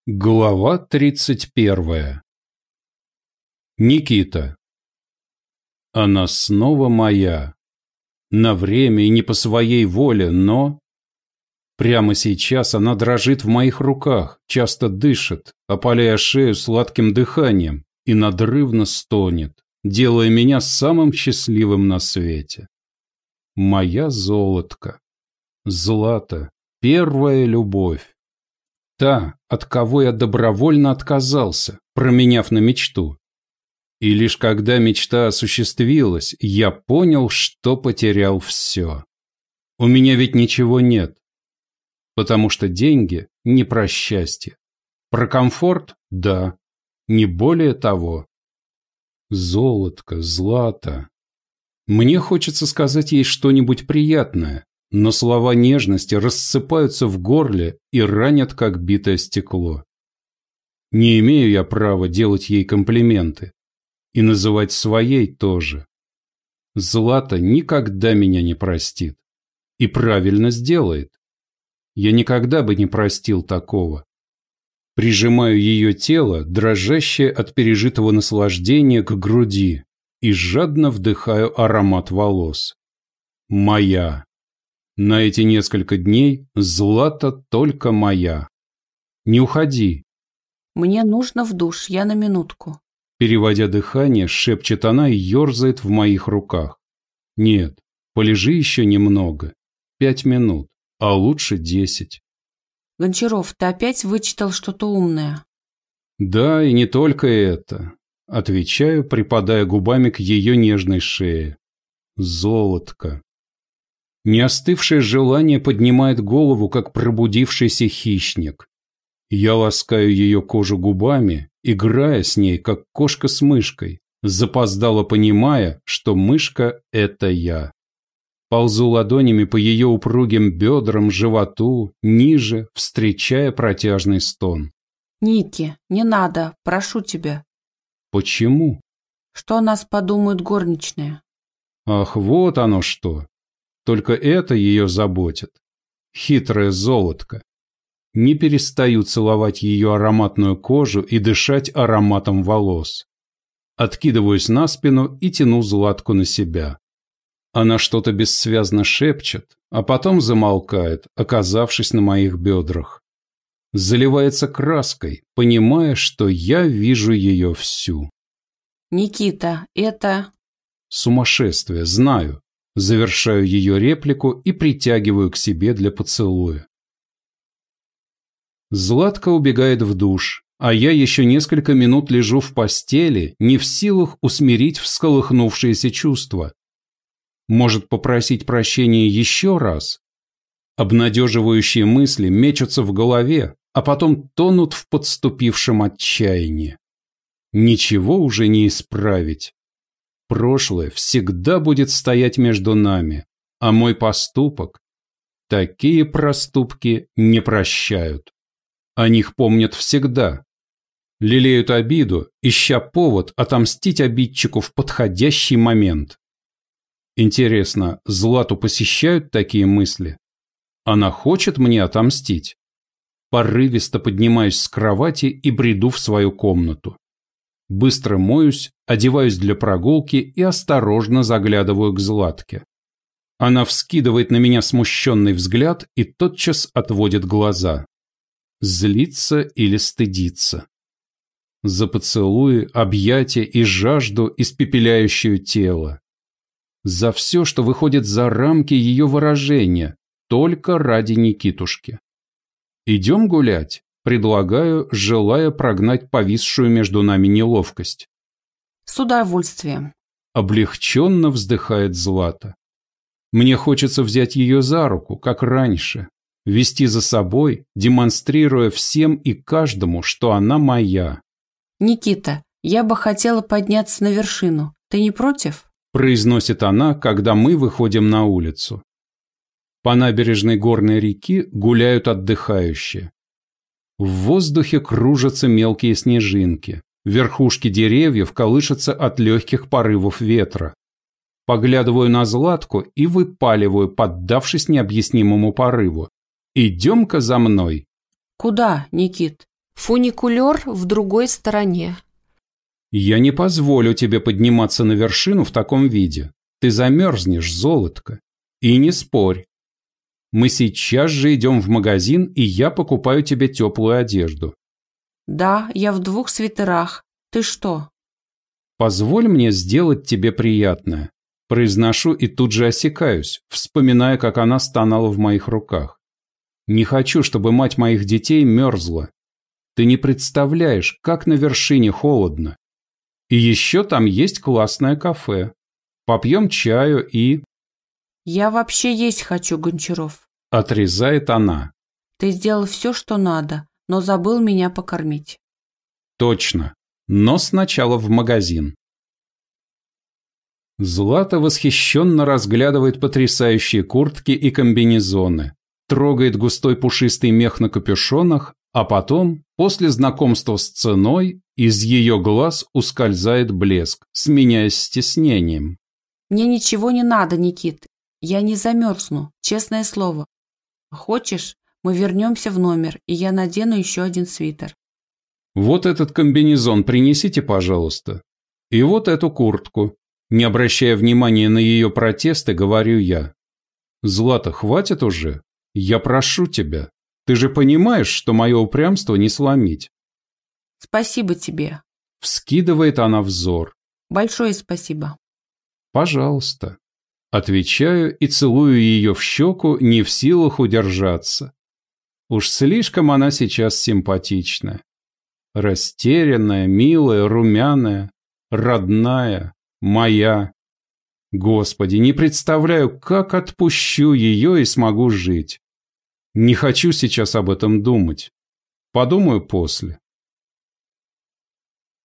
Глава 31. Никита. Она снова моя. На время и не по своей воле, но... Прямо сейчас она дрожит в моих руках, часто дышит, опаляя шею сладким дыханием, и надрывно стонет, делая меня самым счастливым на свете. Моя золотка. Злата. Первая любовь. Та, от кого я добровольно отказался, променяв на мечту. И лишь когда мечта осуществилась, я понял, что потерял все. У меня ведь ничего нет. Потому что деньги не про счастье. Про комфорт – да, не более того. Золотко, Злата. Мне хочется сказать ей что-нибудь приятное. Но слова нежности рассыпаются в горле и ранят, как битое стекло. Не имею я права делать ей комплименты. И называть своей тоже. Злата никогда меня не простит. И правильно сделает. Я никогда бы не простил такого. Прижимаю ее тело, дрожащее от пережитого наслаждения, к груди, и жадно вдыхаю аромат волос. Моя. На эти несколько дней Злата только моя. Не уходи. Мне нужно в душ, я на минутку. Переводя дыхание, шепчет она и ерзает в моих руках. Нет, полежи еще немного. 5 минут, а лучше 10. Гончаров, ты опять вычитал что-то умное? Да, и не только это. Отвечаю, припадая губами к ее нежной шее. Золотко. Неостывшее желание поднимает голову, как пробудившийся хищник. Я ласкаю ее кожу губами, играя с ней, как кошка с мышкой, запоздало понимая, что мышка – это я. Ползу ладонями по ее упругим бедрам, животу, ниже, встречая протяжный стон. Ники, не надо, прошу тебя. Почему? Что о нас подумают горничные? Ах, вот оно что. Только это ее заботит. Хитрая золотка. Не перестаю целовать ее ароматную кожу и дышать ароматом волос. Откидываюсь на спину и тяну Златку на себя. Она что-то бессвязно шепчет, а потом замолкает, оказавшись на моих бедрах. Заливается краской, понимая, что я вижу ее всю. Никита, это... Сумасшествие, знаю. Завершаю ее реплику и притягиваю к себе для поцелуя. Златка убегает в душ, а я еще несколько минут лежу в постели, не в силах усмирить всколыхнувшиеся чувства. Может, попросить прощения еще раз? Обнадеживающие мысли мечутся в голове, а потом тонут в подступившем отчаянии. Ничего уже не исправить. Прошлое всегда будет стоять между нами, а мой поступок... Такие проступки не прощают. О них помнят всегда. Лелеют обиду, ища повод отомстить обидчику в подходящий момент. Интересно, Злату посещают такие мысли? Она хочет мне отомстить? Порывисто поднимаюсь с кровати и бреду в свою комнату. Быстро моюсь, одеваюсь для прогулки и осторожно заглядываю к Златке. Она вскидывает на меня смущенный взгляд и тотчас отводит глаза. Злится или стыдится. За поцелуи, объятия и жажду, испепеляющую тело. За все, что выходит за рамки ее выражения, только ради Никитушки. «Идем гулять?» Предлагаю, желая прогнать повисшую между нами неловкость. С удовольствием. Облегченно вздыхает Злата. Мне хочется взять ее за руку, как раньше, вести за собой, демонстрируя всем и каждому, что она моя. Никита, я бы хотела подняться на вершину. Ты не против? Произносит она, когда мы выходим на улицу. По набережной горной реки гуляют отдыхающие. В воздухе кружатся мелкие снежинки. Верхушки деревьев колышутся от легких порывов ветра. Поглядываю на Златку и выпаливаю, поддавшись необъяснимому порыву. «Идем-ка за мной». Куда, Никит? Фуникулер в другой стороне. Я не позволю тебе подниматься на вершину в таком виде. Ты замерзнешь, золотко. И не спорь. Мы сейчас же идем в магазин, и я покупаю тебе теплую одежду. Да, я в 2 свитерах. Ты что? Позволь мне сделать тебе приятное. Произношу и тут же осекаюсь, вспоминая, как она стонала в моих руках. Не хочу, чтобы мать моих детей мерзла. Ты не представляешь, как на вершине холодно. И еще там есть классное кафе. Попьем чаю и... Я вообще есть хочу, Гончаров. Отрезает она. Ты сделал все, что надо, но забыл меня покормить. Точно. Но сначала в магазин. Злата восхищенно разглядывает потрясающие куртки и комбинезоны, трогает густой пушистый мех на капюшонах, а потом, после знакомства с ценой, из ее глаз ускользает блеск, сменяясь стеснением. Мне ничего не надо, Никит. Я не замерзну, честное слово. Хочешь, мы вернемся в номер, и я надену еще один свитер. Вот этот комбинезон принесите, пожалуйста. И вот эту куртку. Не обращая внимания на ее протесты, говорю я. Злата, хватит уже. Я прошу тебя. Ты же понимаешь, что мое упрямство не сломить. Спасибо тебе. Вскидывает она взор. Большое спасибо. Пожалуйста. Отвечаю и целую ее в щеку, не в силах удержаться. Уж слишком она сейчас симпатичная. Растерянная, милая, румяная, родная, моя. Господи, не представляю, как отпущу ее и смогу жить. Не хочу сейчас об этом думать. Подумаю после.